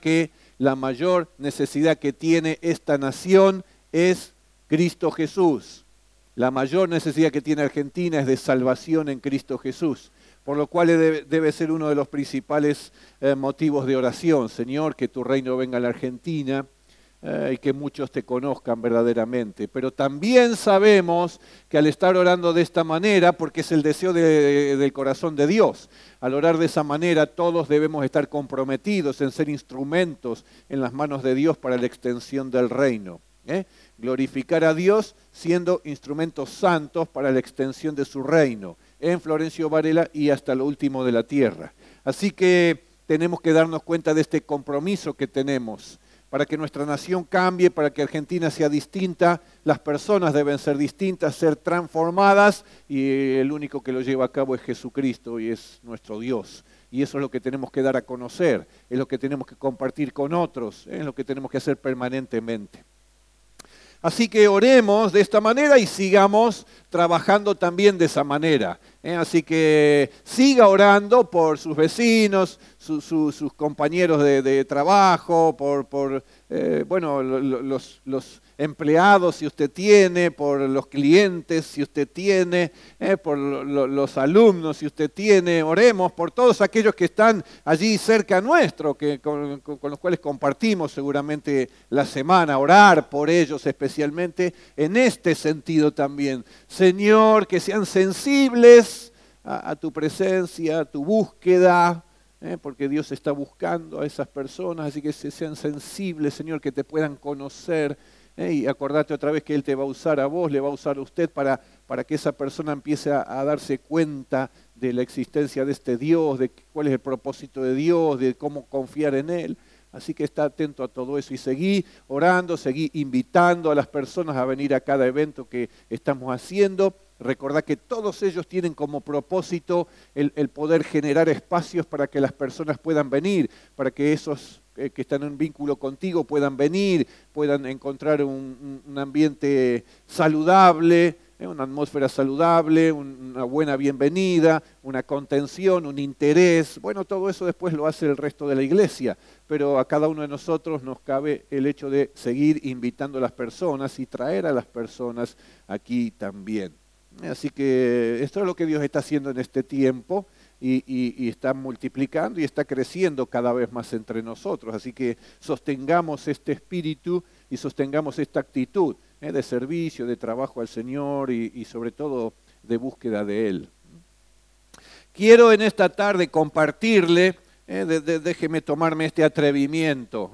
que la mayor necesidad que tiene esta nación es Cristo Jesús. La mayor necesidad que tiene Argentina es de salvación en Cristo Jesús, por lo cual debe ser uno de los principales motivos de oración. Señor, que tu reino venga a la Argentina y que muchos te conozcan verdaderamente. Pero también sabemos que al estar orando de esta manera, porque es el deseo del corazón de Dios, al orar de esa manera todos debemos estar comprometidos en ser instrumentos en las manos de Dios para la extensión del reino. Glorificar a Dios siendo instrumentos santos para la extensión de su reino en Florencio Varela y hasta lo último de la tierra. Así que tenemos que darnos cuenta de este compromiso que tenemos. Para que nuestra nación cambie, para que Argentina sea distinta, las personas deben ser distintas, ser transformadas, y el único que lo lleva a cabo es Jesucristo y es nuestro Dios. Y eso es lo que tenemos que dar a conocer, es lo que tenemos que compartir con otros, es lo que tenemos que hacer permanentemente. Así que oremos de esta manera y sigamos trabajando también de esa manera. Así que siga orando por sus vecinos, sus compañeros de trabajo, por los empleados si usted tiene, por los clientes si usted tiene, por los alumnos si usted tiene. Oremos por todos aquellos que están allí cerca nuestro, con los cuales compartimos seguramente la semana. Orar por ellos especialmente en este sentido también. Señor, que sean sensibles a tu presencia, a tu búsqueda, porque Dios está buscando a esas personas, así que sean sensibles, Señor, que te puedan conocer. Y acordate otra vez que Él te va a usar a vos, le va a usar a usted para que esa persona empiece a darse cuenta de la existencia de este Dios, de cuál es el propósito de Dios, de cómo confiar en Él. Así que está atento a todo eso y seguí orando, seguí invitando a las personas a venir a cada evento que estamos haciendo. Recordá que todos ellos tienen como propósito el poder generar espacios para que las personas puedan venir, para que esos que están en vínculo contigo puedan venir, puedan encontrar un ambiente saludable, una atmósfera saludable, una buena bienvenida, una contención, un interés. Bueno, todo eso después lo hace el resto de la iglesia, pero a cada uno de nosotros nos cabe el hecho de seguir invitando a las personas y traer a las personas aquí también. Así que esto es lo que Dios está haciendo en este tiempo y está multiplicando y está creciendo cada vez más entre nosotros. Así que sostengamos este espíritu y sostengamos esta actitud de servicio, de trabajo al Señor y sobre todo de búsqueda de Él. Quiero en esta tarde compartirle, déjeme tomarme este atrevimiento,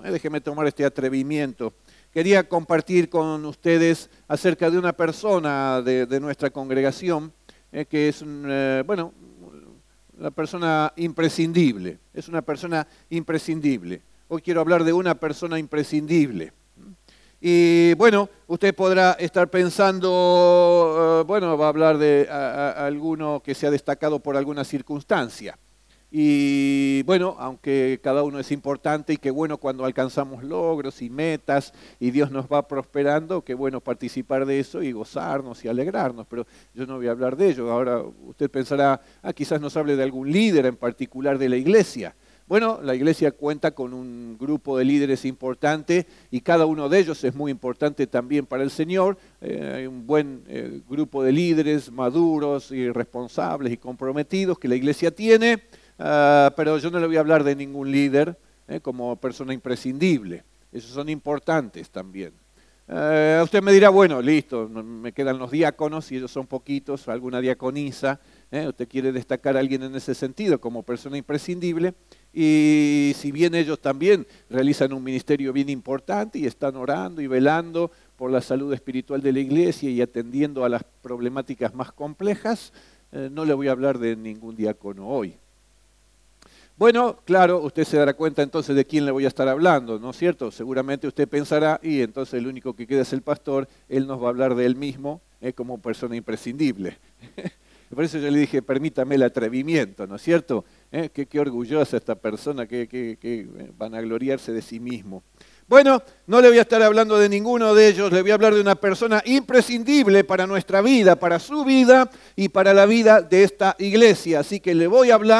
Quería compartir con ustedes acerca de una persona de nuestra congregación que es una persona imprescindible. Es una persona imprescindible. Hoy quiero hablar de una persona imprescindible. Y bueno, usted podrá estar pensando, va a hablar de alguno que se ha destacado por alguna circunstancia. Y bueno, aunque cada uno es importante y qué bueno cuando alcanzamos logros y metas y Dios nos va prosperando, qué bueno participar de eso y gozarnos y alegrarnos, pero yo no voy a hablar de ello. Ahora usted pensará, quizás nos hable de algún líder en particular de la iglesia. Bueno, la iglesia cuenta con un grupo de líderes importante y cada uno de ellos es muy importante también para el Señor. Hay un buen grupo de líderes maduros y responsables y comprometidos que la iglesia tiene. Pero yo no le voy a hablar de ningún líder como persona imprescindible. Esos son importantes también. Usted me dirá, bueno, listo, me quedan los diáconos y ellos son poquitos, alguna diaconisa. Usted quiere destacar a alguien en ese sentido como persona imprescindible. Y si bien ellos también realizan un ministerio bien importante y están orando y velando por la salud espiritual de la iglesia y atendiendo a las problemáticas más complejas, no le voy a hablar de ningún diácono hoy. Bueno, claro, usted se dará cuenta entonces de quién le voy a estar hablando, ¿no es cierto? Seguramente usted pensará, y entonces el único que queda es el pastor, él nos va a hablar de él mismo como persona imprescindible. Por eso yo le dije, permítame el atrevimiento, ¿no es cierto? Qué orgullosa esta persona, que van a gloriarse de sí mismo. Bueno, no le voy a estar hablando de ninguno de ellos, le voy a hablar de una persona imprescindible para nuestra vida, para su vida y para la vida de esta iglesia. Así que le voy a hablar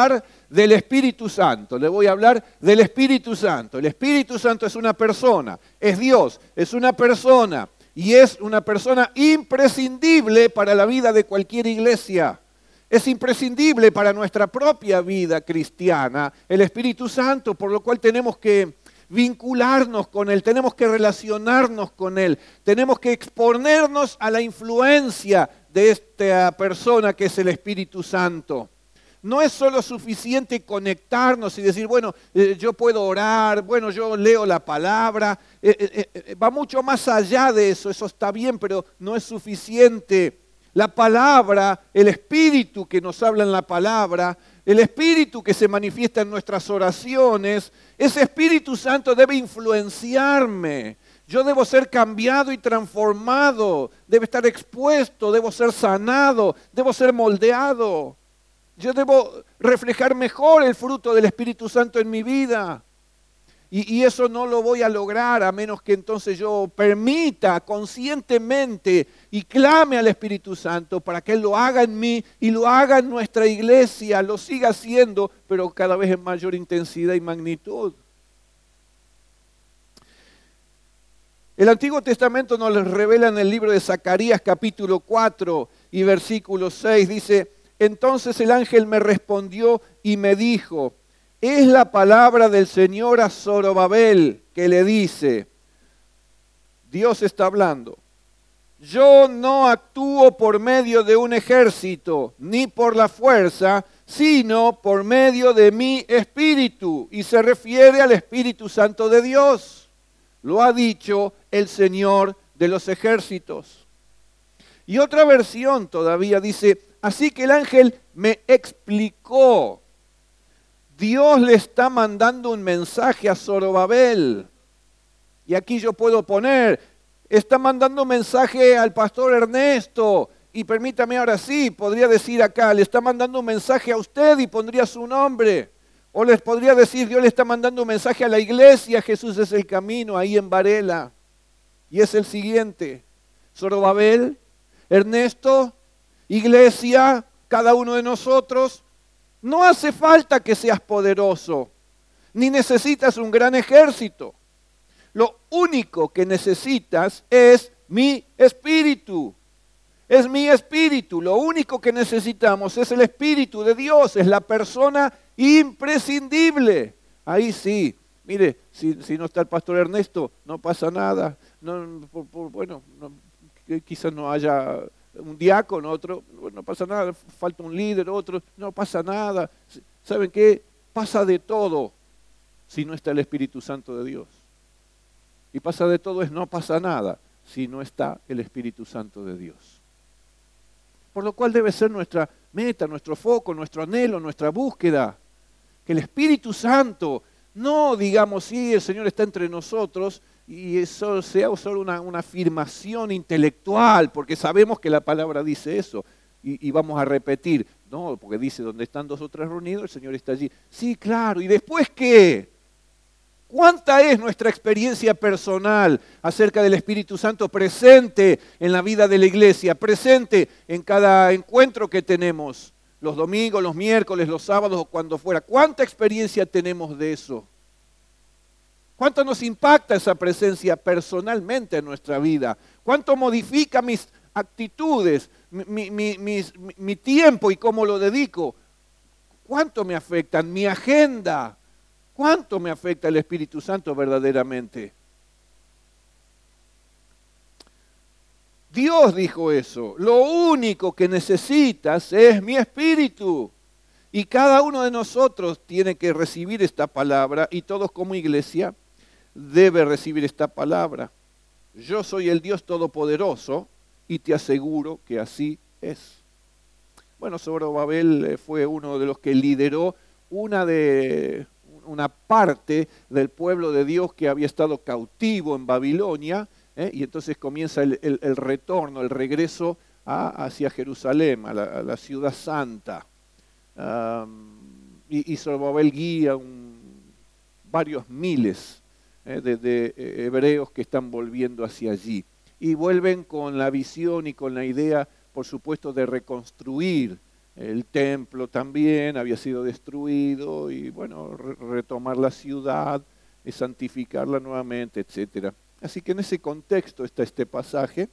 del Espíritu Santo. Le voy a hablar del Espíritu Santo. El Espíritu Santo es una persona, es Dios, es una persona y es una persona imprescindible para la vida de cualquier iglesia. Es imprescindible para nuestra propia vida cristiana el Espíritu Santo, por lo cual tenemos que vincularnos con Él, tenemos que relacionarnos con Él, tenemos que exponernos a la influencia de esta persona que es el Espíritu Santo. No es solo suficiente conectarnos y decir, bueno, yo puedo orar, bueno, yo leo la palabra, va mucho más allá de eso, eso está bien, pero no es suficiente. La palabra, el Espíritu que nos habla en la palabra, el Espíritu que se manifiesta en nuestras oraciones, ese Espíritu Santo debe influenciarme. Yo debo ser cambiado y transformado, debe estar expuesto, debo ser sanado, debo ser moldeado. Yo debo reflejar mejor el fruto del Espíritu Santo en mi vida. Y eso no lo voy a lograr a menos que entonces yo permita conscientemente y clame al Espíritu Santo para que Él lo haga en mí y lo haga en nuestra iglesia, lo siga haciendo, pero cada vez en mayor intensidad y magnitud. El Antiguo Testamento nos revela en el libro de Zacarías capítulo 4 y versículo 6, dice, entonces el ángel me respondió y me dijo, es la palabra del Señor a Zorobabel que le dice, Dios está hablando, yo no actúo por medio de un ejército, ni por la fuerza, sino por medio de mi Espíritu. Y se refiere al Espíritu Santo de Dios. Lo ha dicho el Señor de los ejércitos. Y otra versión todavía dice, así que el ángel me explicó. Dios le está mandando un mensaje a Zorobabel. Y aquí yo puedo poner, está mandando un mensaje al pastor Ernesto. Y permítame ahora sí, podría decir acá, le está mandando un mensaje a usted y pondría su nombre. O les podría decir, Dios le está mandando un mensaje a la iglesia, Jesús es el camino, ahí en Varela. Y es el siguiente, Zorobabel, Ernesto, iglesia, cada uno de nosotros, no hace falta que seas poderoso, ni necesitas un gran ejército. Lo único que necesitas es mi espíritu. Es mi espíritu. Lo único que necesitamos es el Espíritu de Dios. Es la persona imprescindible. Ahí sí. Mire, si no está el pastor Ernesto, no pasa nada. Quizás no haya un diácono, otro, no pasa nada, falta un líder, otro, no pasa nada. ¿Saben qué? Pasa de todo si no está el Espíritu Santo de Dios. Y pasa de todo es no pasa nada si no está el Espíritu Santo de Dios. Por lo cual debe ser nuestra meta, nuestro foco, nuestro anhelo, nuestra búsqueda. Que el Espíritu Santo, no digamos, sí, el Señor está entre nosotros, y eso sea solo una afirmación intelectual, porque sabemos que la palabra dice eso, y vamos a repetir, no, porque dice, donde están dos o tres reunidos, el Señor está allí. Sí, claro, ¿y después qué? ¿Cuánta es nuestra experiencia personal acerca del Espíritu Santo presente en la vida de la iglesia, presente en cada encuentro que tenemos, los domingos, los miércoles, los sábados o cuando fuera? ¿Cuánta experiencia tenemos de eso? ¿Cuánto nos impacta esa presencia personalmente en nuestra vida? ¿Cuánto modifica mis actitudes, mi tiempo y cómo lo dedico? ¿Cuánto me afectan mi agenda? ¿Cuánto me afecta el Espíritu Santo verdaderamente? Dios dijo eso. Lo único que necesitas es mi Espíritu. Y cada uno de nosotros tiene que recibir esta palabra y todos como iglesia debe recibir esta palabra. Yo soy el Dios Todopoderoso y te aseguro que así es. Bueno, Zorobabel fue uno de los que lideró una parte del pueblo de Dios que había estado cautivo en Babilonia, y entonces comienza el retorno, el regreso hacia Jerusalén, a la ciudad santa. Y Zorobabel guía varios miles de hebreos que están volviendo hacia allí. Y vuelven con la visión y con la idea, por supuesto, de reconstruir El templo también había sido destruido y bueno, retomar la ciudad, y santificarla nuevamente, etc. Así que en ese contexto está este pasaje,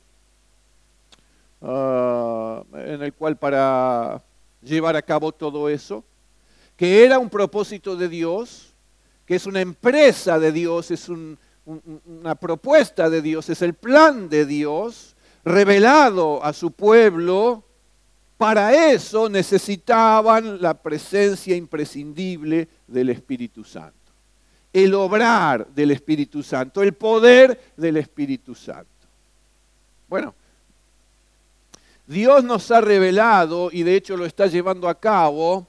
en el cual para llevar a cabo todo eso, que era un propósito de Dios, que es una empresa de Dios, es una propuesta de Dios, es el plan de Dios revelado a su pueblo. Para eso necesitaban la presencia imprescindible del Espíritu Santo, el obrar del Espíritu Santo, el poder del Espíritu Santo. Bueno, Dios nos ha revelado, y de hecho lo está llevando a cabo,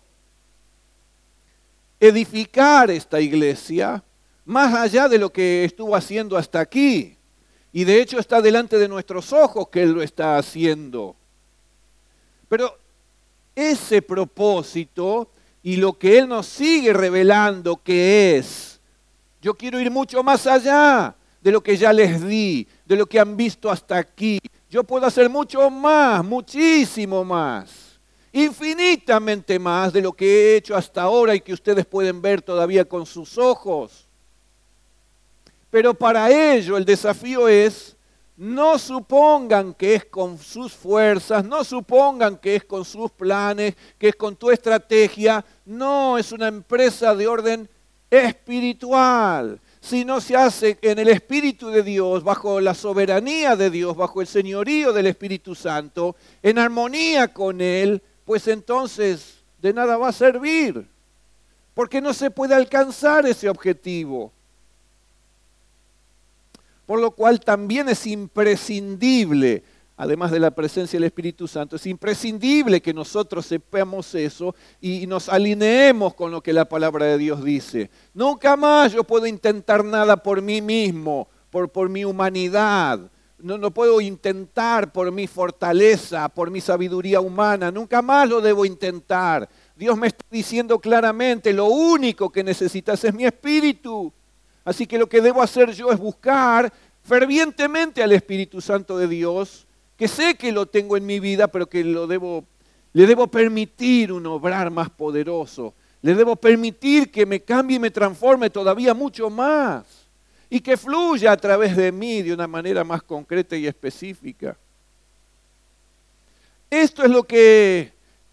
edificar esta iglesia más allá de lo que estuvo haciendo hasta aquí. Y de hecho está delante de nuestros ojos que Él lo está haciendo. Pero ese propósito y lo que Él nos sigue revelando que es, yo quiero ir mucho más allá de lo que ya les di, de lo que han visto hasta aquí. Yo puedo hacer mucho más, muchísimo más, infinitamente más de lo que he hecho hasta ahora y que ustedes pueden ver todavía con sus ojos. Pero para ello el desafío es: no supongan que es con sus fuerzas, no supongan que es con sus planes, que es con tu estrategia. No, es una empresa de orden espiritual. Si no se hace en el Espíritu de Dios, bajo la soberanía de Dios, bajo el señorío del Espíritu Santo, en armonía con Él, pues entonces de nada va a servir, porque no se puede alcanzar ese objetivo. Por lo cual también es imprescindible, además de la presencia del Espíritu Santo, es imprescindible que nosotros sepamos eso y nos alineemos con lo que la palabra de Dios dice. Nunca más yo puedo intentar nada por mí mismo, por mi humanidad. No puedo intentar por mi fortaleza, por mi sabiduría humana. Nunca más lo debo intentar. Dios me está diciendo claramente: lo único que necesitas es mi Espíritu. Así que lo que debo hacer yo es buscar fervientemente al Espíritu Santo de Dios, que sé que lo tengo en mi vida, pero que le debo permitir un obrar más poderoso. Le debo permitir que me cambie y me transforme todavía mucho más. Y que fluya a través de mí de una manera más concreta y específica. Esto es lo que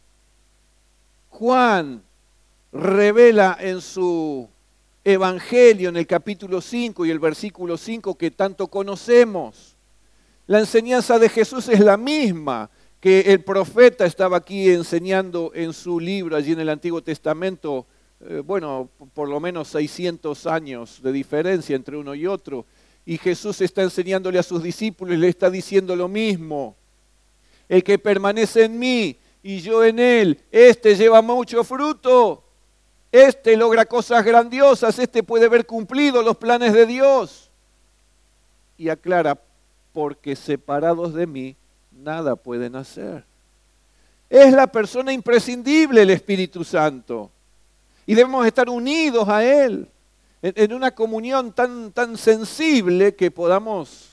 Juan revela en su Evangelio en el capítulo 5 y el versículo 5 que tanto conocemos. La enseñanza de Jesús es la misma que el profeta estaba aquí enseñando en su libro allí en el Antiguo Testamento. Por lo menos 600 años de diferencia entre uno y otro. Y Jesús está enseñándole a sus discípulos y le está diciendo lo mismo. El que permanece en mí y yo en él, este lleva mucho fruto. Este logra cosas grandiosas, este puede ver cumplido los planes de Dios. Y aclara: porque separados de mí, nada pueden hacer. Es la persona imprescindible el Espíritu Santo. Y debemos estar unidos a Él, en una comunión tan sensible que podamos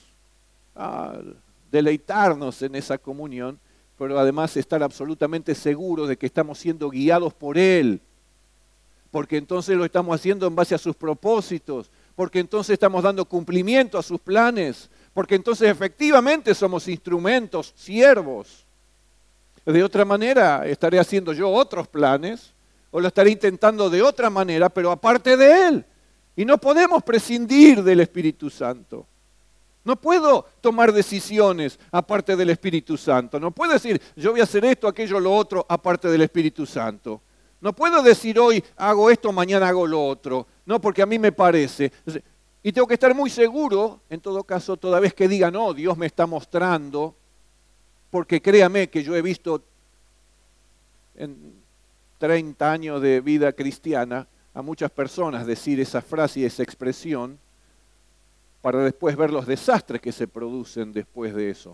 deleitarnos en esa comunión, pero además estar absolutamente seguros de que estamos siendo guiados por Él. Porque entonces lo estamos haciendo en base a sus propósitos, porque entonces estamos dando cumplimiento a sus planes, porque entonces efectivamente somos instrumentos, siervos. De otra manera estaré haciendo yo otros planes, o lo estaré intentando de otra manera, pero aparte de Él. Y no podemos prescindir del Espíritu Santo. No puedo tomar decisiones aparte del Espíritu Santo. No puedo decir: yo voy a hacer esto, aquello, lo otro, aparte del Espíritu Santo. No puedo decir hoy hago esto, mañana hago lo otro. No, porque a mí me parece. Y tengo que estar muy seguro, en todo caso, toda vez que diga: no, Dios me está mostrando, porque créame que yo he visto en 30 años de vida cristiana a muchas personas decir esa frase y esa expresión para después ver los desastres que se producen después de eso.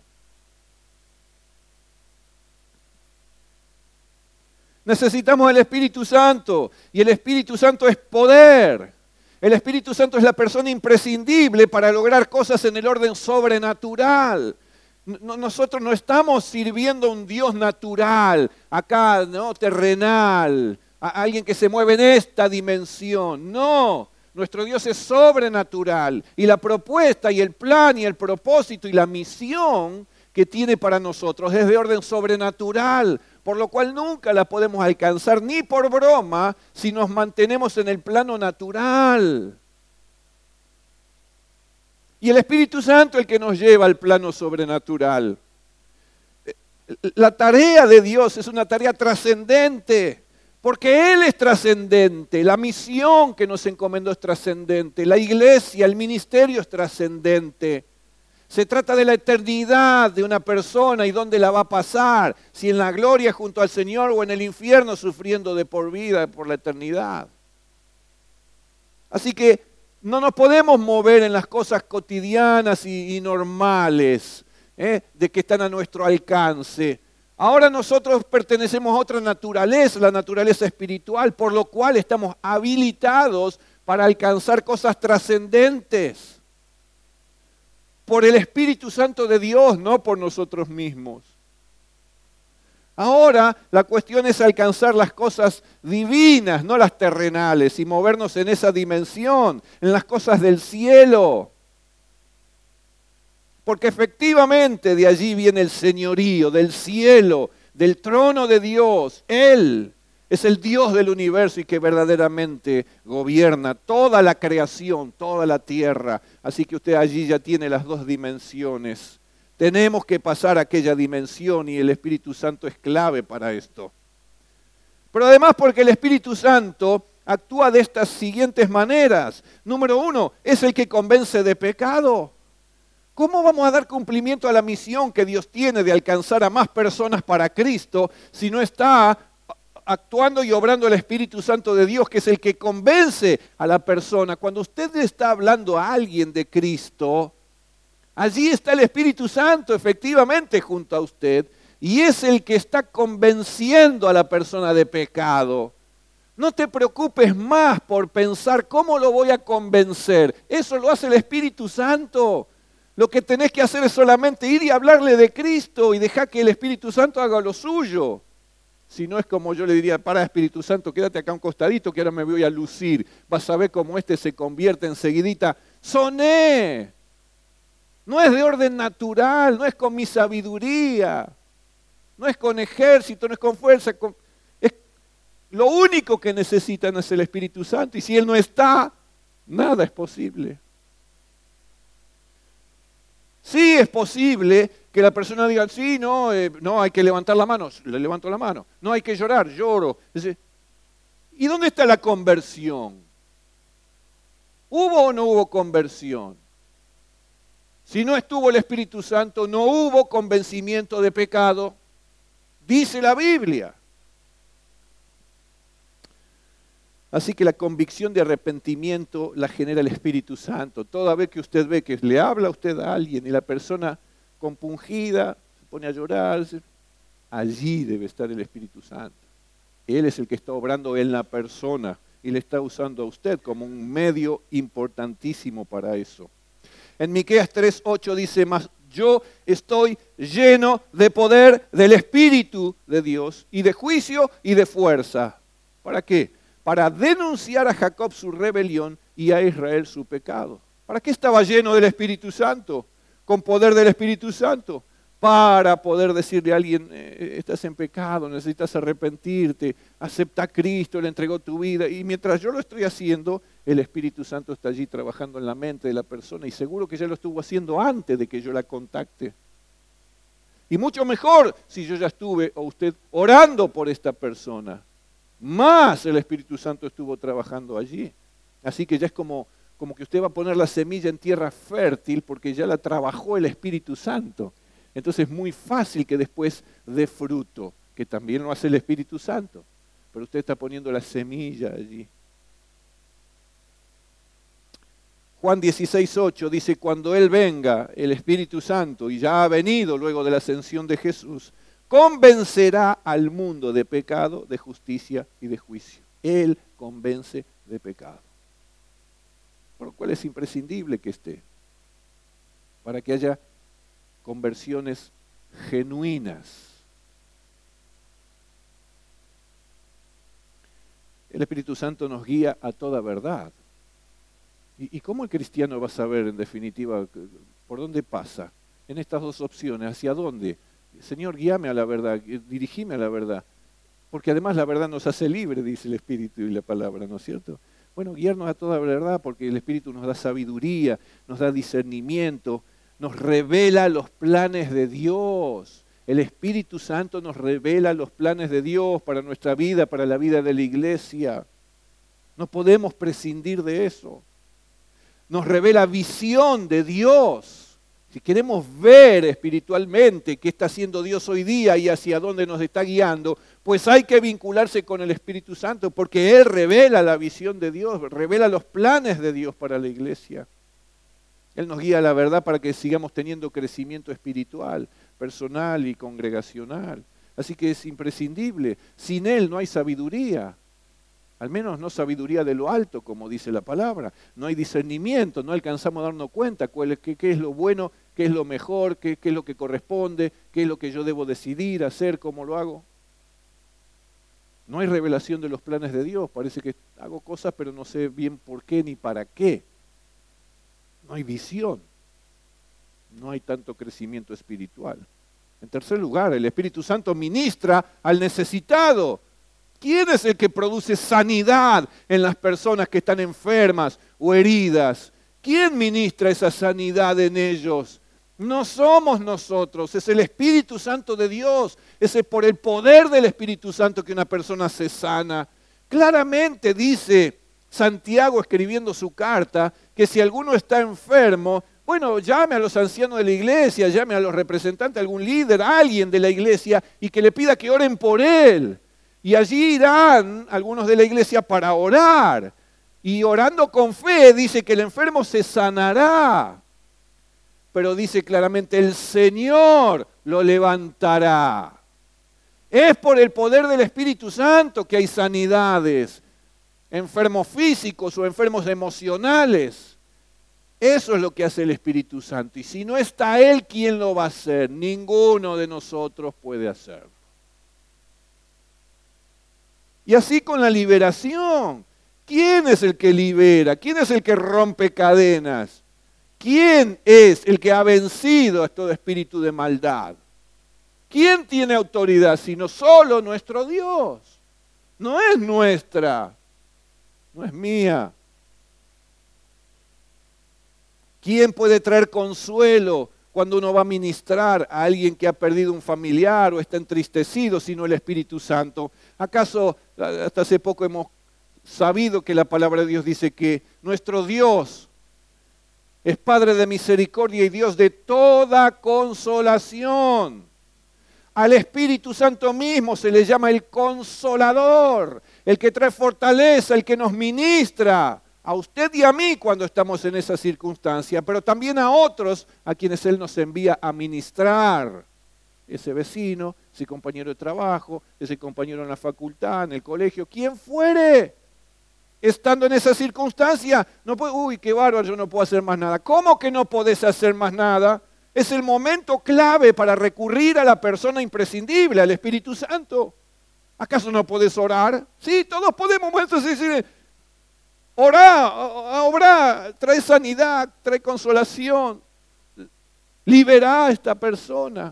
Necesitamos el Espíritu Santo, y el Espíritu Santo es poder. El Espíritu Santo es la persona imprescindible para lograr cosas en el orden sobrenatural. Nosotros no estamos sirviendo a un Dios natural, acá, ¿no? Terrenal, a alguien que se mueve en esta dimensión. No, nuestro Dios es sobrenatural. Y la propuesta y el plan y el propósito y la misión que tiene para nosotros es de orden sobrenatural, por lo cual nunca la podemos alcanzar ni por broma si nos mantenemos en el plano natural. Y el Espíritu Santo es el que nos lleva al plano sobrenatural. La tarea de Dios es una tarea trascendente, porque Él es trascendente, la misión que nos encomendó es trascendente, la iglesia, el ministerio es trascendente. Se trata de la eternidad de una persona y dónde la va a pasar, si en la gloria junto al Señor o en el infierno sufriendo de por vida, por la eternidad. Así que no nos podemos mover en las cosas cotidianas y normales, de que están a nuestro alcance. Ahora nosotros pertenecemos a otra naturaleza, la naturaleza espiritual, por lo cual estamos habilitados para alcanzar cosas trascendentes. Por el Espíritu Santo de Dios, no por nosotros mismos. Ahora la cuestión es alcanzar las cosas divinas, no las terrenales, y movernos en esa dimensión, en las cosas del cielo. Porque efectivamente de allí viene el señorío, del cielo, del trono de Dios. Él es el Dios del universo y que verdaderamente gobierna toda la creación, toda la tierra. Así que usted allí ya tiene las dos dimensiones. Tenemos que pasar a aquella dimensión y el Espíritu Santo es clave para esto. Pero además porque el Espíritu Santo actúa de estas siguientes maneras. Número 1, es el que convence de pecado. ¿Cómo vamos a dar cumplimiento a la misión que Dios tiene de alcanzar a más personas para Cristo si no está actuando y obrando el Espíritu Santo de Dios, que es el que convence a la persona? Cuando usted le está hablando a alguien de Cristo, allí está el Espíritu Santo efectivamente junto a usted y es el que está convenciendo a la persona de pecado. No te preocupes más por pensar cómo lo voy a convencer. Eso lo hace el Espíritu Santo. Lo que tenés que hacer es solamente ir y hablarle de Cristo y dejar que el Espíritu Santo haga lo suyo. Si no es como yo le diría, para Espíritu Santo, quédate acá un costadito que ahora me voy a lucir. Vas a ver cómo este se convierte enseguidita. ¡Soné! No es de orden natural, no es con mi sabiduría, no es con ejército, no es con fuerza. Lo único que necesitan es el Espíritu Santo y si Él no está, nada es posible. Sí es posible que la persona diga, sí, no, no hay que levantar la mano, le levanto la mano. No hay que llorar, lloro. ¿Y dónde está la conversión? ¿Hubo o no hubo conversión? Si no estuvo el Espíritu Santo, no hubo convencimiento de pecado, dice la Biblia. Así que la convicción de arrepentimiento la genera el Espíritu Santo. Toda vez que usted ve que le habla a usted a alguien y la persona compungida se pone a llorar, allí debe estar el Espíritu Santo. Él es el que está obrando en la persona y le está usando a usted como un medio importantísimo para eso. En Miqueas 3:8 dice, mas yo estoy lleno de poder del Espíritu de Dios y de juicio y de fuerza. ¿Para qué? Para denunciar a Jacob su rebelión y a Israel su pecado. ¿Para qué estaba lleno del Espíritu Santo? Con poder del Espíritu Santo. Para poder decirle a alguien, estás en pecado, necesitas arrepentirte, acepta a Cristo, le entregó tu vida. Y mientras yo lo estoy haciendo, el Espíritu Santo está allí trabajando en la mente de la persona y seguro que ya lo estuvo haciendo antes de que yo la contacte. Y mucho mejor si yo ya estuve o usted orando por esta persona. Más el Espíritu Santo estuvo trabajando allí. Así que ya es como que usted va a poner la semilla en tierra fértil porque ya la trabajó el Espíritu Santo. Entonces es muy fácil que después dé fruto, que también lo hace el Espíritu Santo. Pero usted está poniendo la semilla allí. Juan 16:8 dice, cuando Él venga, el Espíritu Santo, y ya ha venido luego de la ascensión de Jesús, convencerá al mundo de pecado, de justicia y de juicio. Él convence de pecado. Por lo cual es imprescindible que esté, para que haya conversiones genuinas. El Espíritu Santo nos guía a toda verdad. ¿Y cómo el cristiano va a saber, en definitiva, por dónde pasa? En estas dos opciones, ¿hacia dónde? Señor, guíame a la verdad, dirigime a la verdad. Porque además la verdad nos hace libre, dice el Espíritu y la palabra, ¿no es cierto? Bueno, guiarnos a toda verdad porque el Espíritu nos da sabiduría, nos da discernimiento, nos revela los planes de Dios. El Espíritu Santo nos revela los planes de Dios para nuestra vida, para la vida de la iglesia. No podemos prescindir de eso. Nos revela visión de Dios. Si queremos ver espiritualmente qué está haciendo Dios hoy día y hacia dónde nos está guiando, pues hay que vincularse con el Espíritu Santo porque Él revela la visión de Dios, revela los planes de Dios para la iglesia. Él nos guía a la verdad para que sigamos teniendo crecimiento espiritual, personal y congregacional. Así que es imprescindible. Sin Él no hay sabiduría. Al menos no sabiduría de lo alto, como dice la palabra. No hay discernimiento, no alcanzamos a darnos cuenta qué es lo bueno, qué es lo mejor, qué es lo que corresponde, qué es lo que yo debo decidir, hacer, cómo lo hago. No hay revelación de los planes de Dios. Parece que hago cosas, pero no sé bien por qué ni para qué. No hay visión. No hay tanto crecimiento espiritual. En tercer lugar, el Espíritu Santo ministra al necesitado. ¿Quién es el que produce sanidad en las personas que están enfermas o heridas? ¿Quién ministra esa sanidad en ellos? No somos nosotros, es el Espíritu Santo de Dios. Es por el poder del Espíritu Santo que una persona se sana. Claramente dice Santiago escribiendo su carta que si alguno está enfermo, bueno, llame a los ancianos de la iglesia, llame a los representantes, a algún líder, a alguien de la iglesia y que le pida que oren por él. Y allí irán algunos de la iglesia para orar. Y orando con fe dice que el enfermo se sanará. Pero dice claramente, el Señor lo levantará. Es por el poder del Espíritu Santo que hay sanidades. Enfermos físicos o enfermos emocionales. Eso es lo que hace el Espíritu Santo. Y si no está Él, ¿quién lo va a hacer? Ninguno de nosotros puede hacerlo. Y así con la liberación. ¿Quién es el que libera? ¿Quién es el que rompe cadenas? ¿Quién es el que ha vencido a todo espíritu de maldad? ¿Quién tiene autoridad sino solo nuestro Dios? No es nuestra, no es mía. ¿Quién puede traer consuelo cuando uno va a ministrar a alguien que ha perdido un familiar o está entristecido, sino el Espíritu Santo? ¿Acaso hasta hace poco hemos sabido que la palabra de Dios dice que nuestro Dios es Padre de misericordia y Dios de toda consolación? Al Espíritu Santo mismo se le llama el Consolador, el que trae fortaleza, el que nos ministra a usted y a mí cuando estamos en esa circunstancia, pero también a otros a quienes Él nos envía a ministrar. Ese vecino, ese compañero de trabajo, ese compañero en la facultad, en el colegio, quien fuere, estando en esa circunstancia, no puede, uy, qué bárbaro, yo no puedo hacer más nada. ¿Cómo que no podés hacer más nada? Es el momento clave para recurrir a la persona imprescindible, al Espíritu Santo. ¿Acaso no podés orar? Sí, todos podemos, entonces decir, orá, trae sanidad, trae consolación, liberá a esta persona.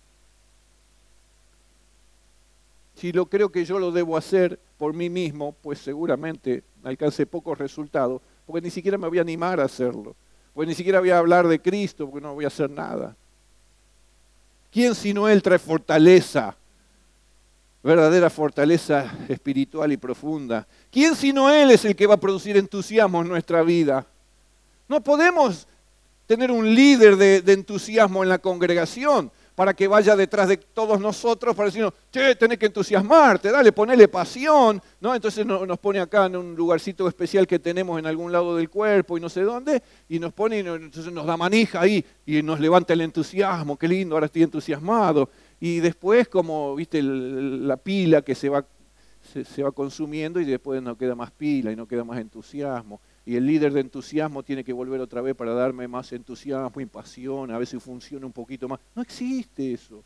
Si lo creo que yo lo debo hacer por mí mismo, pues seguramente alcance pocos resultados, porque ni siquiera me voy a animar a hacerlo, porque ni siquiera voy a hablar de Cristo, porque no voy a hacer nada. ¿Quién sino Él trae fortaleza, verdadera fortaleza espiritual y profunda? ¿Quién sino Él es el que va a producir entusiasmo en nuestra vida? No podemos tener un líder de entusiasmo en la congregación para que vaya detrás de todos nosotros para decirnos, che, tenés que entusiasmarte, dale, ponele pasión, ¿no? Entonces nos pone acá en un lugarcito especial que tenemos en algún lado del cuerpo y no sé dónde, y nos pone, entonces nos da manija ahí y nos levanta el entusiasmo, qué lindo, ahora estoy entusiasmado. Y después, como, viste, la pila que se va consumiendo y después no queda más pila y no queda más entusiasmo. y el líder de entusiasmo tiene que volver otra vez para darme más entusiasmo y pasión, a ver si funciona un poquito más. No existe eso.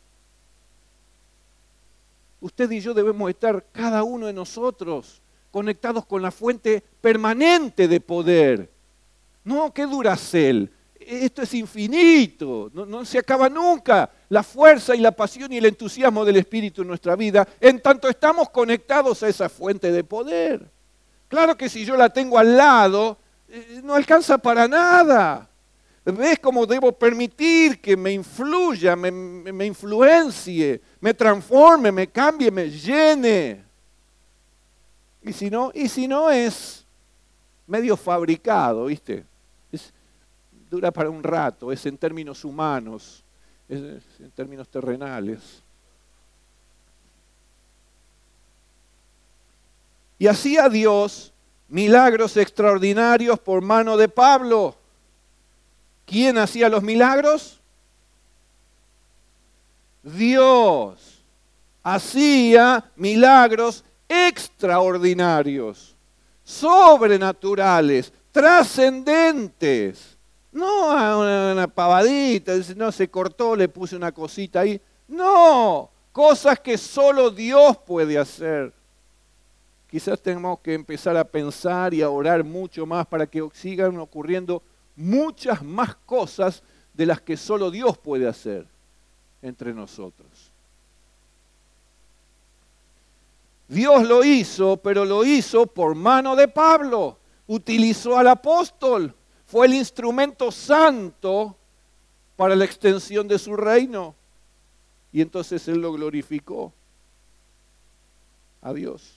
Usted y yo debemos estar, cada uno de nosotros, conectados con la fuente permanente de poder. No, qué Duracell. Esto es infinito, no se acaba nunca. La fuerza y la pasión y el entusiasmo del Espíritu en nuestra vida, en tanto estamos conectados a esa fuente de poder. Claro que si yo la tengo al lado, no alcanza para nada. ¿Ves cómo debo permitir que me influya, me influencie, me transforme, me cambie, me llene? Y si no es medio fabricado, ¿viste? Dura para un rato, es en términos humanos, es en términos terrenales. Y hacía Dios milagros extraordinarios por mano de Pablo. ¿Quién hacía los milagros? Dios hacía milagros extraordinarios, sobrenaturales, trascendentes. No una pavadita, no se cortó, le puse una cosita ahí. No, cosas que solo Dios puede hacer. Quizás tenemos que empezar a pensar y a orar mucho más para que sigan ocurriendo muchas más cosas de las que solo Dios puede hacer entre nosotros. Dios lo hizo, pero lo hizo por mano de Pablo. Utilizó al apóstol. Fue el instrumento santo para la extensión de su reino. Y entonces él lo glorificó a Dios.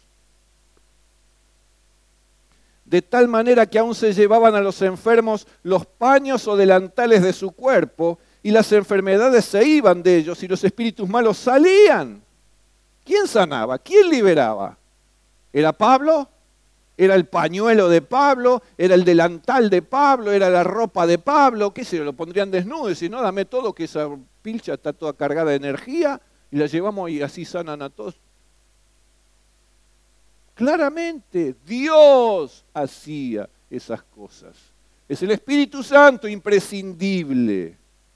De tal manera que aún se llevaban a los enfermos los paños o delantales de su cuerpo, y las enfermedades se iban de ellos, y los espíritus malos salían. ¿Quién sanaba? ¿Quién liberaba? ¿Era Pablo? ¿Era el pañuelo de Pablo? ¿Era el delantal de Pablo? ¿Era la ropa de Pablo? ¿Qué sé yo? Lo pondrían desnudo y si no, dame todo, que esa pilcha está toda cargada de energía y la llevamos y así sanan a todos. Claramente, Dios hacía esas cosas. Es el Espíritu Santo imprescindible.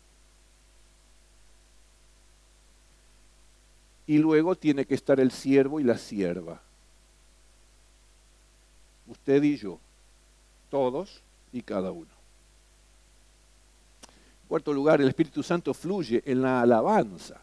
Y luego tiene que estar el siervo y la sierva. Usted y yo, todos y cada uno. En cuarto lugar, el Espíritu Santo fluye en la alabanza.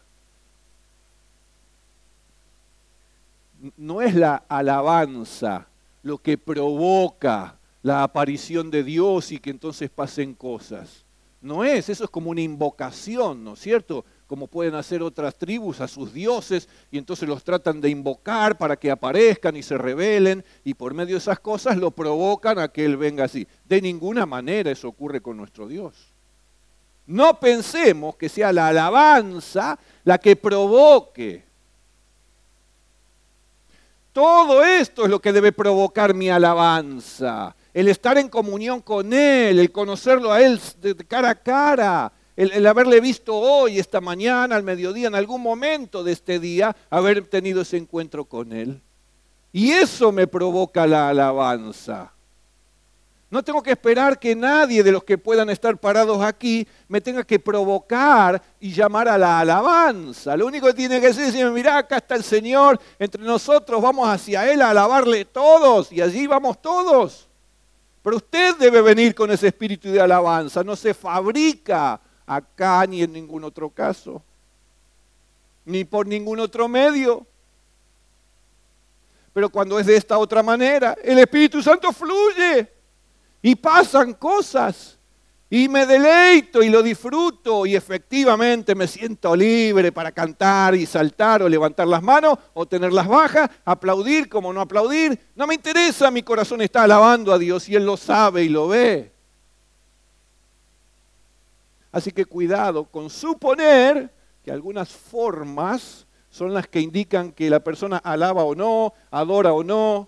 No es la alabanza lo que provoca la aparición de Dios y que entonces pasen cosas. No es, eso es como una invocación, ¿no es cierto? Como pueden hacer otras tribus a sus dioses y entonces los tratan de invocar para que aparezcan y se rebelen y por medio de esas cosas lo provocan a que Él venga así. De ninguna manera eso ocurre con nuestro Dios. No pensemos que sea la alabanza la que provoque. Todo esto es lo que debe provocar mi alabanza. El estar en comunión con Él, el conocerlo a Él de cara a cara, el haberle visto hoy, esta mañana, al mediodía, en algún momento de este día, haber tenido ese encuentro con Él. Y eso me provoca la alabanza. No tengo que esperar que nadie de los que puedan estar parados aquí me tenga que provocar y llamar a la alabanza. Lo único que tiene que hacer es decirme, mirá, acá está el Señor, entre nosotros vamos hacia Él a alabarle todos y allí vamos todos. Pero usted debe venir con ese espíritu de alabanza, no se fabrica acá ni en ningún otro caso, ni por ningún otro medio. Pero cuando es de esta otra manera, el Espíritu Santo fluye. Y pasan cosas, y me deleito y lo disfruto, y efectivamente me siento libre para cantar y saltar o levantar las manos, o tenerlas bajas, aplaudir como no aplaudir. No me interesa, mi corazón está alabando a Dios y Él lo sabe y lo ve. Así que cuidado con suponer que algunas formas son las que indican que la persona alaba o no, adora o no.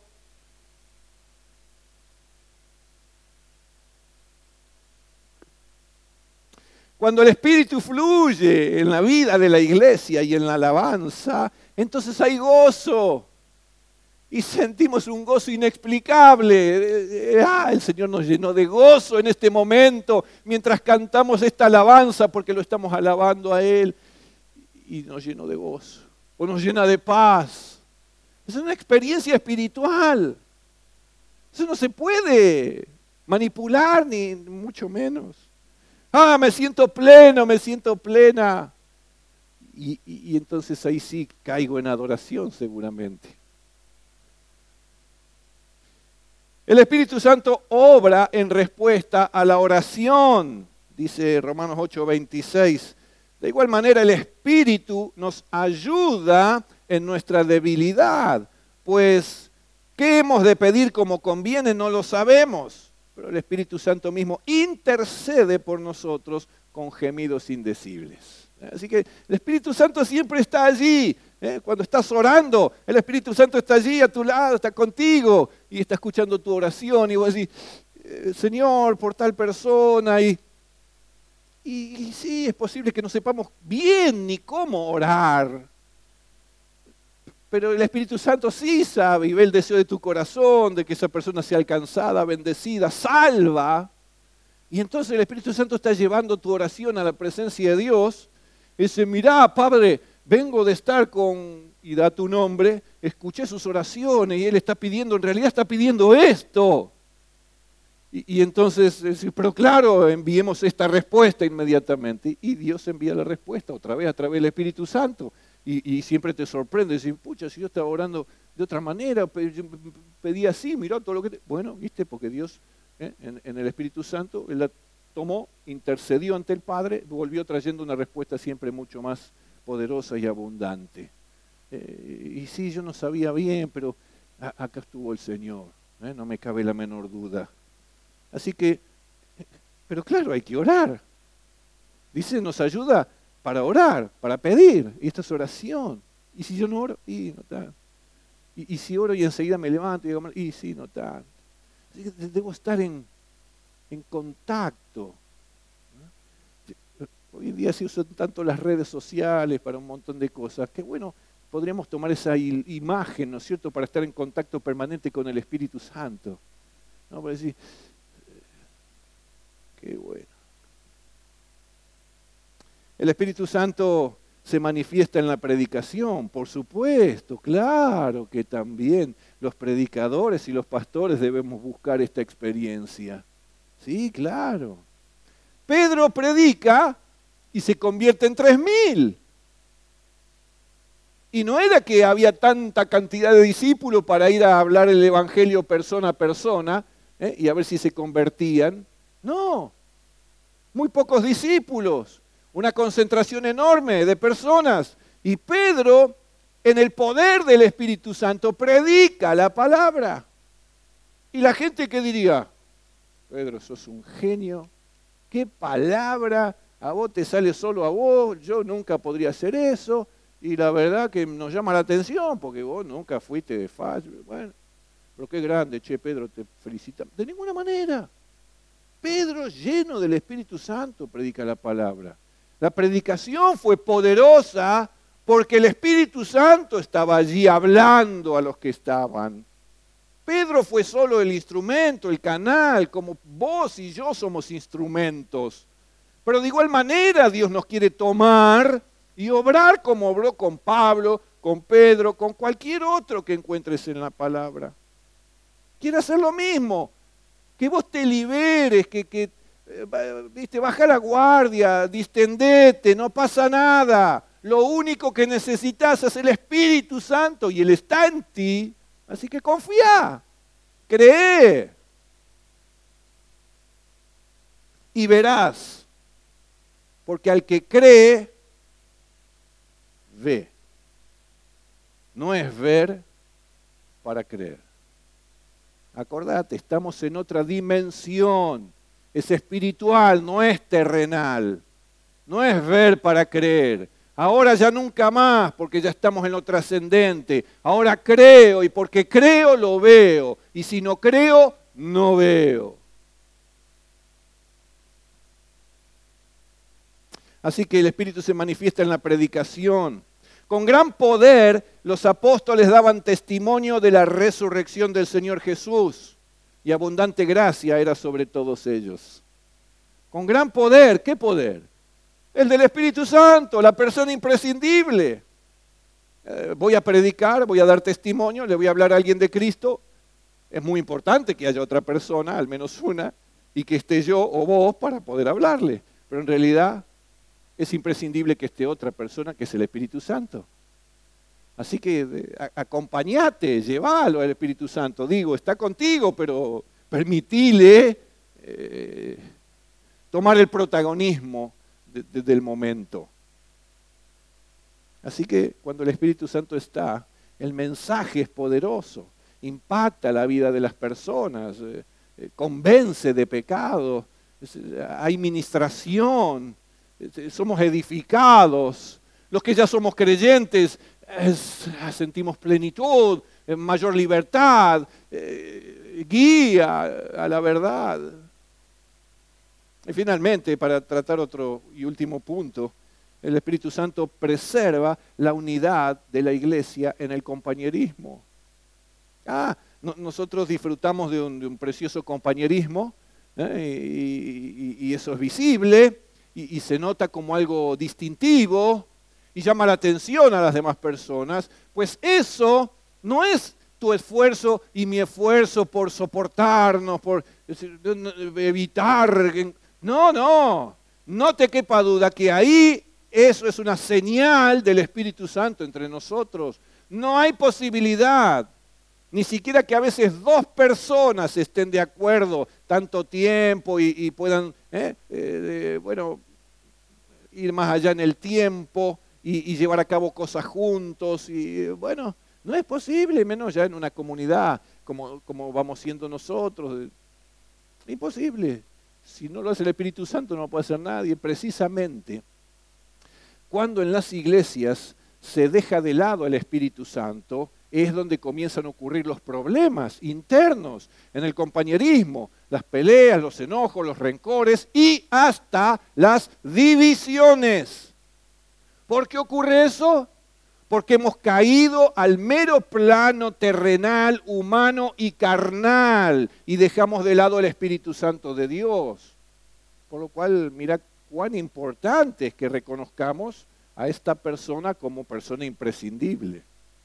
Cuando el Espíritu fluye en la vida de la iglesia y en la alabanza, entonces hay gozo. y sentimos un gozo inexplicable. El Señor nos llenó de gozo en este momento mientras cantamos esta alabanza porque lo estamos alabando a Él y nos llenó de gozo o nos llena de paz. Es una experiencia espiritual. Eso no se puede manipular ni mucho menos. Me siento pleno, me siento plena. Y entonces ahí sí caigo en adoración seguramente. El Espíritu Santo obra en respuesta a la oración, dice Romanos 8:26. De igual manera, el Espíritu nos ayuda en nuestra debilidad, pues ¿qué hemos de pedir como conviene? No lo sabemos, pero el Espíritu Santo mismo intercede por nosotros con gemidos indecibles. Así que el Espíritu Santo siempre está allí. Cuando estás orando, el Espíritu Santo está allí a tu lado, está contigo y está escuchando tu oración. Y vos decís, Señor, por tal persona. Y sí, es posible que no sepamos bien ni cómo orar. Pero el Espíritu Santo sí sabe y ve el deseo de tu corazón, de que esa persona sea alcanzada, bendecida, salva. Y entonces el Espíritu Santo está llevando tu oración a la presencia de Dios. Y dice, mirá, Padre, vengo de estar con, y da tu nombre, escuché sus oraciones y Él está pidiendo, en realidad está pidiendo esto. Y entonces, pero claro, enviemos esta respuesta inmediatamente. Y Dios envía la respuesta otra vez a través del Espíritu Santo. Y siempre te sorprende, decir, pucha, si yo estaba orando de otra manera, pedí así, mirá todo lo que... Bueno, viste, porque Dios en el Espíritu Santo, Él la tomó, intercedió ante el Padre, volvió trayendo una respuesta siempre mucho más poderosa y abundante. Y sí, yo no sabía bien, pero acá estuvo el Señor, no me cabe la menor duda. Así que, pero claro, hay que orar. Dice, nos ayuda para orar, para pedir, y esta es oración. Y si yo no oro, no tanto. Y si oro y enseguida me levanto y digo, sí, no tanto. Así que debo estar en contacto. Hoy en día se usan tanto las redes sociales para un montón de cosas, que bueno, podríamos tomar esa imagen, ¿no es cierto?, para estar en contacto permanente con el Espíritu Santo. ¿No? Para decir, qué bueno. El Espíritu Santo se manifiesta en la predicación, por supuesto, claro que también los predicadores y los pastores debemos buscar esta experiencia. Sí, claro. Pedro predica y se convierte en 3.000. Y no era que había tanta cantidad de discípulos para ir a hablar el Evangelio persona a persona y a ver si se convertían. No, muy pocos discípulos. Una concentración enorme de personas. Y Pedro, en el poder del Espíritu Santo, predica la palabra. Y la gente, ¿qué diría? Pedro, sos un genio. ¿Qué palabra? A vos te sale solo a vos. Yo nunca podría hacer eso. Y la verdad que nos llama la atención, porque vos nunca fuiste de fallo. Bueno, pero qué grande, Pedro, te felicitamos. De ninguna manera. Pedro, lleno del Espíritu Santo, predica la palabra. La predicación fue poderosa porque el Espíritu Santo estaba allí hablando a los que estaban. Pedro fue solo el instrumento, el canal, como vos y yo somos instrumentos. Pero de igual manera Dios nos quiere tomar y obrar como obró con Pablo, con Pedro, con cualquier otro que encuentres en la palabra. Quiere hacer lo mismo, que vos te liberes, ¿viste? Baja la guardia, distendete, no pasa nada. Lo único que necesitas es el Espíritu Santo y Él está en ti. Así que confía, cree y verás. Porque al que cree, ve. No es ver para creer. Acordate, estamos en otra dimensión. Es espiritual, no es terrenal. No es ver para creer. Ahora ya nunca más, porque ya estamos en lo trascendente. Ahora creo, y porque creo lo veo. Y si no creo, no veo. Así que el Espíritu se manifiesta en la predicación. Con gran poder los apóstoles daban testimonio de la resurrección del Señor Jesús y abundante gracia era sobre todos ellos. Con gran poder, ¿qué poder? El del Espíritu Santo, la persona imprescindible. Voy a predicar, voy a dar testimonio, le voy a hablar a alguien de Cristo. Es muy importante que haya otra persona, al menos una, y que esté yo o vos para poder hablarle. Pero en realidad es imprescindible que esté otra persona, que es el Espíritu Santo. Así que acompañate, llévalo al Espíritu Santo. Digo, está contigo, pero permitile tomar el protagonismo del momento. Así que cuando el Espíritu Santo está, el mensaje es poderoso, impacta la vida de las personas, convence de pecado, hay ministración, somos edificados. Los que ya somos creyentes sentimos plenitud, mayor libertad, guía a la verdad. Y finalmente, para tratar otro y último punto, el Espíritu Santo preserva la unidad de la iglesia en el compañerismo. Nosotros disfrutamos de un precioso compañerismo, y eso es visible y se nota como algo distintivo y llama la atención a las demás personas, pues eso no es tu esfuerzo y mi esfuerzo por soportarnos, por evitar. No te quepa duda que ahí eso es una señal del Espíritu Santo entre nosotros. No hay posibilidad, ni siquiera que a veces dos personas estén de acuerdo tanto tiempo y puedan ir más allá en el tiempo y llevar a cabo cosas juntos. Y bueno, no es posible, menos ya en una comunidad como vamos siendo nosotros. Imposible. Si no lo hace el Espíritu Santo, no lo puede hacer nadie. Precisamente, cuando en las iglesias se deja de lado el Espíritu Santo, es donde comienzan a ocurrir los problemas internos en el compañerismo, las peleas, los enojos, los rencores y hasta las divisiones. ¿Por qué ocurre eso? Porque hemos caído al mero plano terrenal, humano y carnal y dejamos de lado el Espíritu Santo de Dios. Por lo cual, mira cuán importante es que reconozcamos a esta persona como persona imprescindible.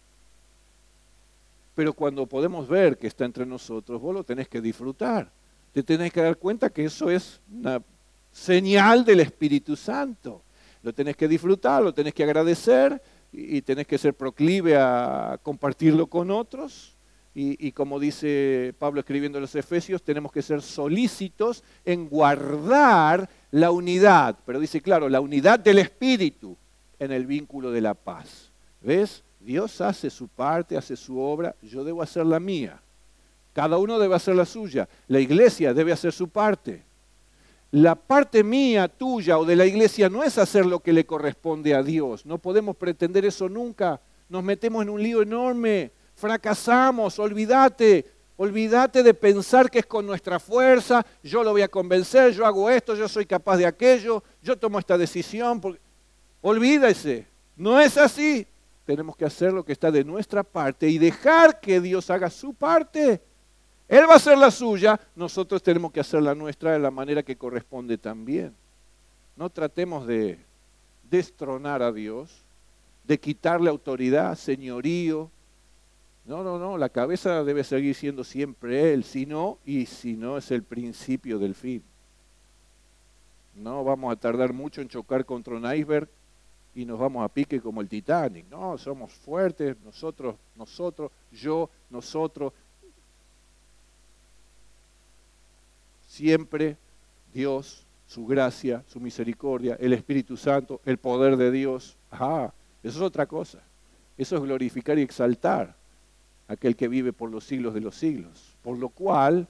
Pero cuando podemos ver que está entre nosotros, vos lo tenés que disfrutar. Te tenés que dar cuenta que eso es una señal del Espíritu Santo. Lo tenés que disfrutar, lo tenés que agradecer y tenés que ser proclive a compartirlo con otros. Y como dice Pablo escribiendo a los Efesios, tenemos que ser solícitos en guardar la unidad. Pero dice, claro, la unidad del Espíritu en el vínculo de la paz. ¿Ves? Dios hace su parte, hace su obra, yo debo hacer la mía. Cada uno debe hacer la suya. La iglesia debe hacer su parte. La parte mía, tuya o de la iglesia no es hacer lo que le corresponde a Dios. No podemos pretender eso nunca. Nos metemos en un lío enorme. Fracasamos, olvídate de pensar que es con nuestra fuerza, yo lo voy a convencer, yo hago esto, yo soy capaz de aquello, yo tomo esta decisión. Olvídese, no es así. Tenemos que hacer lo que está de nuestra parte y dejar que Dios haga su parte. Él va a hacer la suya, nosotros tenemos que hacer la nuestra de la manera que corresponde también. No tratemos de destronar a Dios, de quitarle autoridad, señorío. No, la cabeza debe seguir siendo siempre Él, si no es el principio del fin. No vamos a tardar mucho en chocar contra un iceberg y nos vamos a pique como el Titanic. No, somos fuertes, nosotros, nosotros. Siempre Dios, su gracia, su misericordia, el Espíritu Santo, el poder de Dios. Eso es otra cosa. Eso es glorificar y exaltar a aquel que vive por los siglos de los siglos. Por lo cual,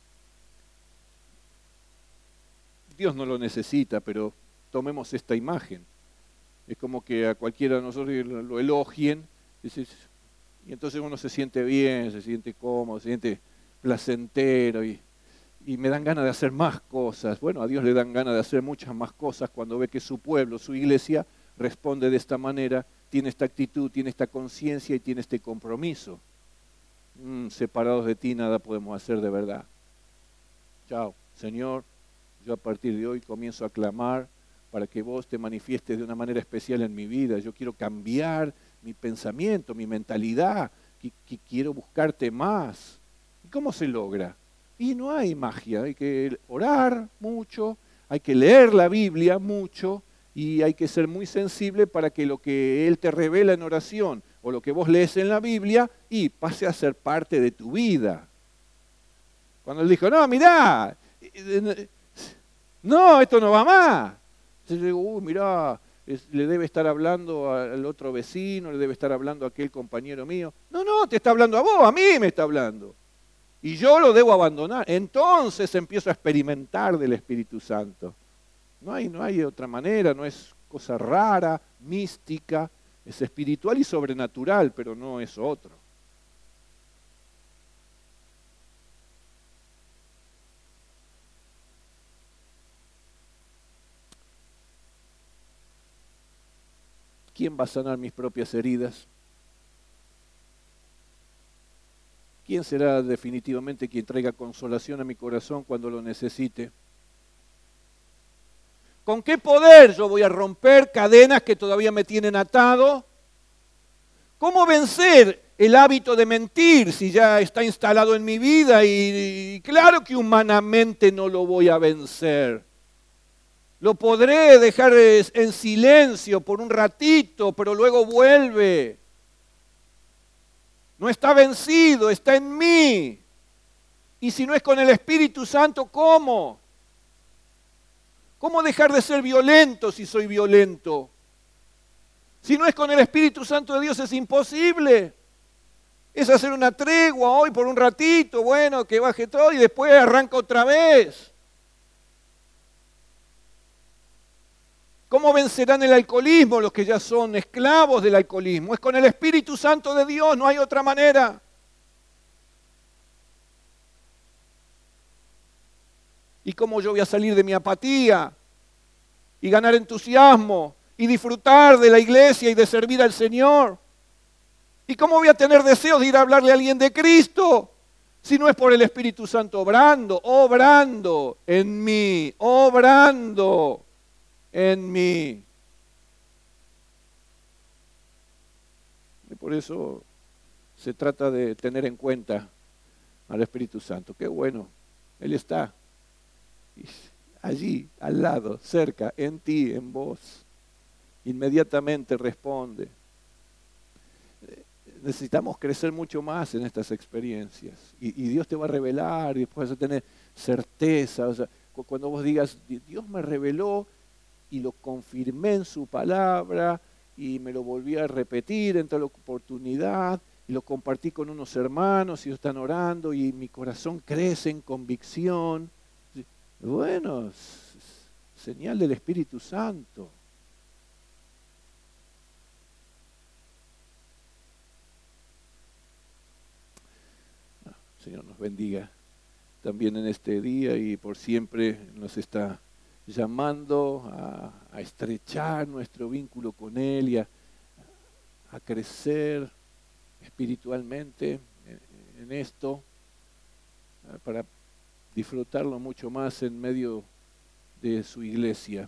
Dios no lo necesita, pero tomemos esta imagen. Es como que a cualquiera de nosotros lo elogien, y entonces uno se siente bien, se siente cómodo, se siente placentero y me dan ganas de hacer más cosas. Bueno, a Dios le dan ganas de hacer muchas más cosas cuando ve que su pueblo, su iglesia, responde de esta manera tiene esta actitud, tiene esta conciencia y tiene este compromiso. Separados de ti nada podemos hacer de verdad. Chao, Señor, yo a partir de hoy comienzo a clamar para que vos te manifiestes de una manera especial en mi vida. Yo quiero cambiar mi pensamiento, mi mentalidad, que quiero buscarte más. ¿Y cómo se logra? Y no hay magia, hay que orar mucho, hay que leer la Biblia mucho y hay que ser muy sensible para que lo que Él te revela en oración o lo que vos lees en la Biblia y pase a ser parte de tu vida. Cuando Él dijo, no, mirá, no, esto no va más. Entonces yo digo, mirá, le debe estar hablando al otro vecino, le debe estar hablando a aquel compañero mío. No, te está hablando a vos, a mí me está hablando. Y yo lo debo abandonar. Entonces empiezo a experimentar del Espíritu Santo. No hay otra manera, no es cosa rara, mística, es espiritual y sobrenatural, pero no es otro. ¿Quién va a sanar mis propias heridas? ¿Quién será definitivamente quien traiga consolación a mi corazón cuando lo necesite? ¿Con qué poder yo voy a romper cadenas que todavía me tienen atado? ¿Cómo vencer el hábito de mentir si ya está instalado en mi vida? Y claro que humanamente no lo voy a vencer. Lo podré dejar en silencio por un ratito, pero luego vuelve. No está vencido, está en mí. Y si no es con el Espíritu Santo, ¿cómo? ¿Cómo dejar de ser violento si soy violento? Si no es con el Espíritu Santo de Dios es imposible. Es hacer una tregua hoy por un ratito, bueno, que baje todo y después arranca otra vez. ¿Cómo vencerán el alcoholismo los que ya son esclavos del alcoholismo? Es con el Espíritu Santo de Dios, no hay otra manera. ¿Y cómo yo voy a salir de mi apatía y ganar entusiasmo y disfrutar de la iglesia y de servir al Señor? ¿Y cómo voy a tener deseos de ir a hablarle a alguien de Cristo si no es por el Espíritu Santo obrando en mí, obrando en mí? Y por eso se trata de tener en cuenta al Espíritu Santo. Qué bueno, Él está allí, al lado, cerca, en ti, en vos. Inmediatamente responde. Necesitamos crecer mucho más en estas experiencias. Y Dios te va a revelar y después vas a tener certeza. O sea, cuando vos digas, Dios me reveló y lo confirmé en su palabra y me lo volví a repetir en tal oportunidad y lo compartí con unos hermanos y ellos están orando y mi corazón crece en convicción. Bueno, señal del Espíritu Santo. Señor nos bendiga también en este día y por siempre nos está llamando a estrechar nuestro vínculo con Él y a crecer espiritualmente en esto para disfrutarlo mucho más en medio de su iglesia.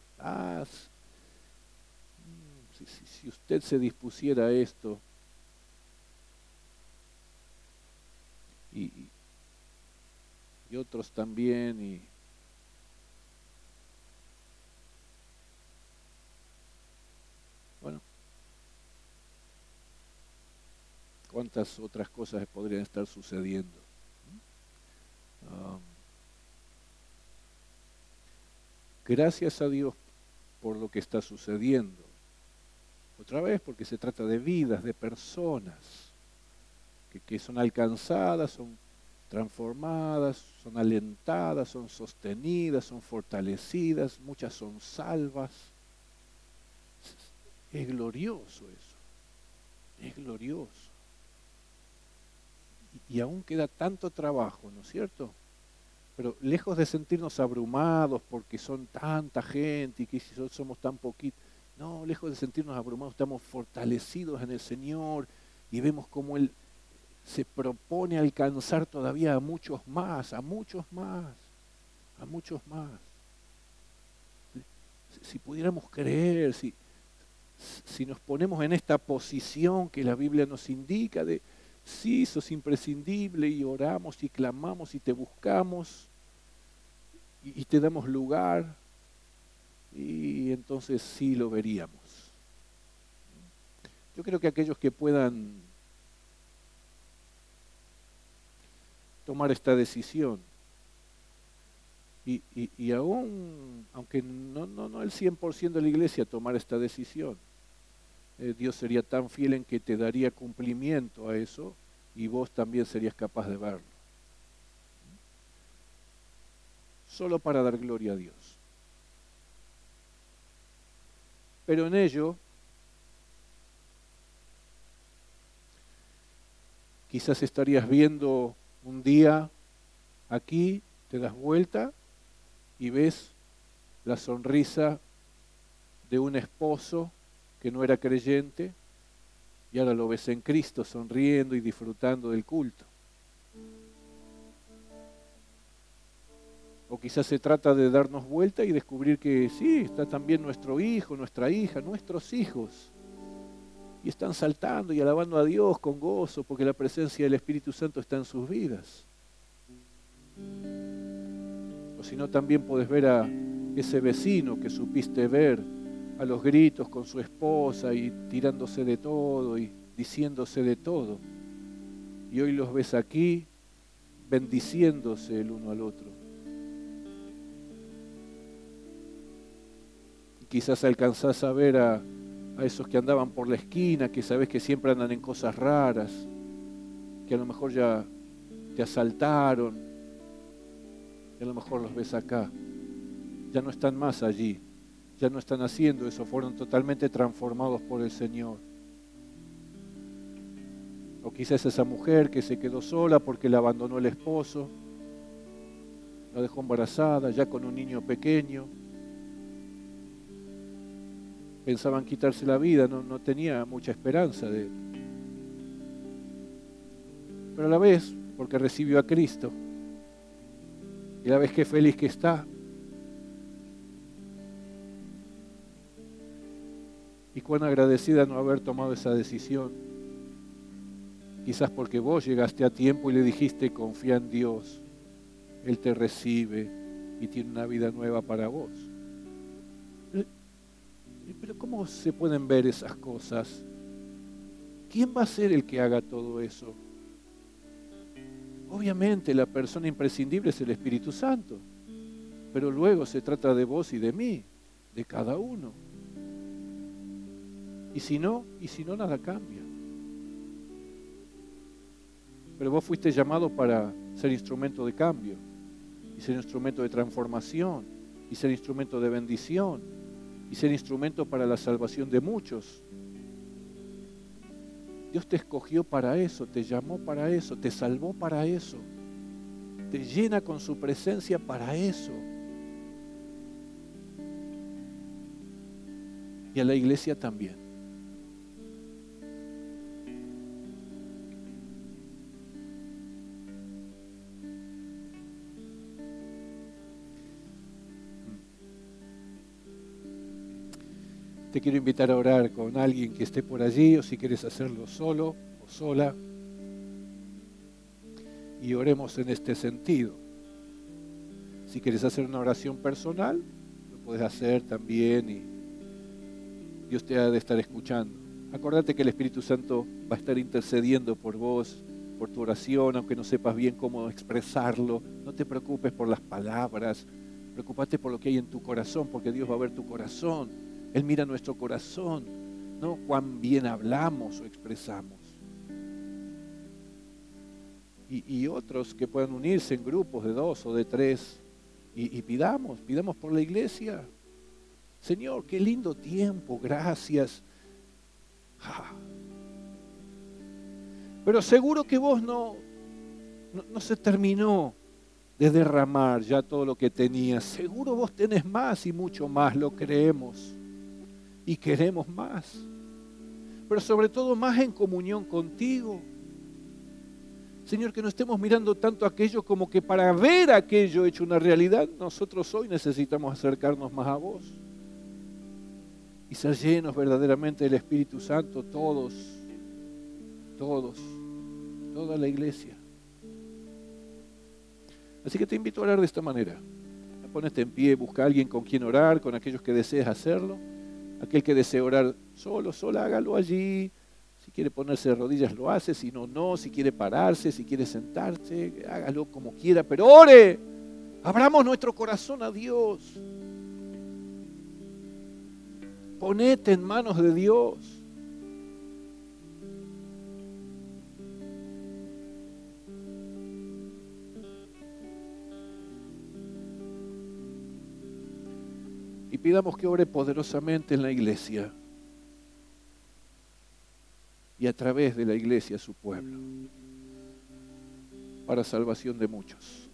Si usted se dispusiera a esto y otros también y bueno, cuántas otras cosas podrían estar sucediendo. Gracias a Dios por lo que está sucediendo. Otra vez porque se trata de vidas, de personas que son alcanzadas, son transformadas, son alentadas, son sostenidas, son fortalecidas, muchas son salvas. Es glorioso eso, es glorioso. Y aún queda tanto trabajo, ¿no es cierto? Pero lejos de sentirnos abrumados porque son tanta gente y que somos tan poquitos, No, lejos de sentirnos abrumados, estamos fortalecidos en el Señor y vemos cómo Él se propone alcanzar todavía a muchos más, a muchos más, a muchos más. Si pudiéramos creer, si nos ponemos en esta posición que la Biblia nos indica de, sí, sos imprescindible y oramos y clamamos y te buscamos y te damos lugar, y entonces sí lo veríamos. Yo creo que aquellos que puedan tomar esta decisión, y aún, aunque no el 100% de la iglesia tomar esta decisión, Dios sería tan fiel en que te daría cumplimiento a eso y vos también serías capaz de verlo. Solo para dar gloria a Dios. Pero en ello, quizás estarías viendo un día aquí, te das vuelta y ves la sonrisa de un esposo que no era creyente y ahora lo ves en Cristo sonriendo y disfrutando del culto. O quizás se trata de darnos vuelta y descubrir que sí, está también nuestro hijo, nuestra hija, nuestros hijos. Y están saltando y alabando a Dios con gozo porque la presencia del Espíritu Santo está en sus vidas. O si no, también podés ver a ese vecino que supiste ver a los gritos con su esposa y tirándose de todo y diciéndose de todo. Y hoy los ves aquí bendiciéndose el uno al otro. Quizás alcanzás a ver a esos que andaban por la esquina, que sabés que siempre andan en cosas raras, que a lo mejor ya te asaltaron, y a lo mejor los ves acá. Ya no están más allí, ya no están haciendo eso, fueron totalmente transformados por el Señor. O quizás esa mujer que se quedó sola porque la abandonó el esposo, la dejó embarazada, ya con un niño pequeño. Pensaban quitarse la vida, no tenía mucha esperanza pero a la vez, porque recibió a Cristo, y a la vez qué feliz que está, y cuán agradecida no haber tomado esa decisión, quizás porque vos llegaste a tiempo y le dijiste, confía en Dios, Él te recibe y tiene una vida nueva para vos. Pero ¿cómo se pueden ver esas cosas? ¿Quién va a ser el que haga todo eso? Obviamente la persona imprescindible es el Espíritu Santo, pero luego se trata de vos y de mí, de cada uno. Y si no, nada cambia. Pero vos fuiste llamado para ser instrumento de cambio, y ser instrumento de transformación, y ser instrumento de bendición, y ser instrumento para la salvación de muchos. Dios te escogió para eso, te llamó para eso, te salvó para eso, te llena con su presencia para eso. Y a la iglesia también. Te quiero invitar a orar con alguien que esté por allí, o si quieres hacerlo solo o sola. Y oremos en este sentido. Si quieres hacer una oración personal, lo puedes hacer también y Dios te ha de estar escuchando. Acordate que el Espíritu Santo va a estar intercediendo por vos, por tu oración, aunque no sepas bien cómo expresarlo. No te preocupes por las palabras, preocupate por lo que hay en tu corazón, porque Dios va a ver tu corazón. Él mira nuestro corazón, no cuán bien hablamos o expresamos. Y otros que puedan unirse en grupos de 2 o de 3 y pidamos por la iglesia. Señor, qué lindo tiempo, gracias. Pero seguro que vos no se terminó de derramar ya todo lo que tenías. Seguro vos tenés más y mucho más, lo creemos. y queremos más. Pero sobre todo más en comunión contigo. Señor, que no estemos mirando tanto aquello como que para ver aquello hecho una realidad, nosotros hoy necesitamos acercarnos más a vos y ser llenos verdaderamente del Espíritu Santo, todos, toda la iglesia. Así que te invito a orar de esta manera. Ponete en pie, busca a alguien con quien orar, con aquellos que desees hacerlo. Aquel que desee orar solo, sola, hágalo allí. Si quiere ponerse de rodillas, lo hace. Si no, no. Si quiere pararse, si quiere sentarse, hágalo como quiera. Pero ore. Abramos nuestro corazón a Dios. Ponete en manos de Dios. Y pidamos que ore poderosamente en la iglesia. Y a través de la iglesia su pueblo, para salvación de muchos.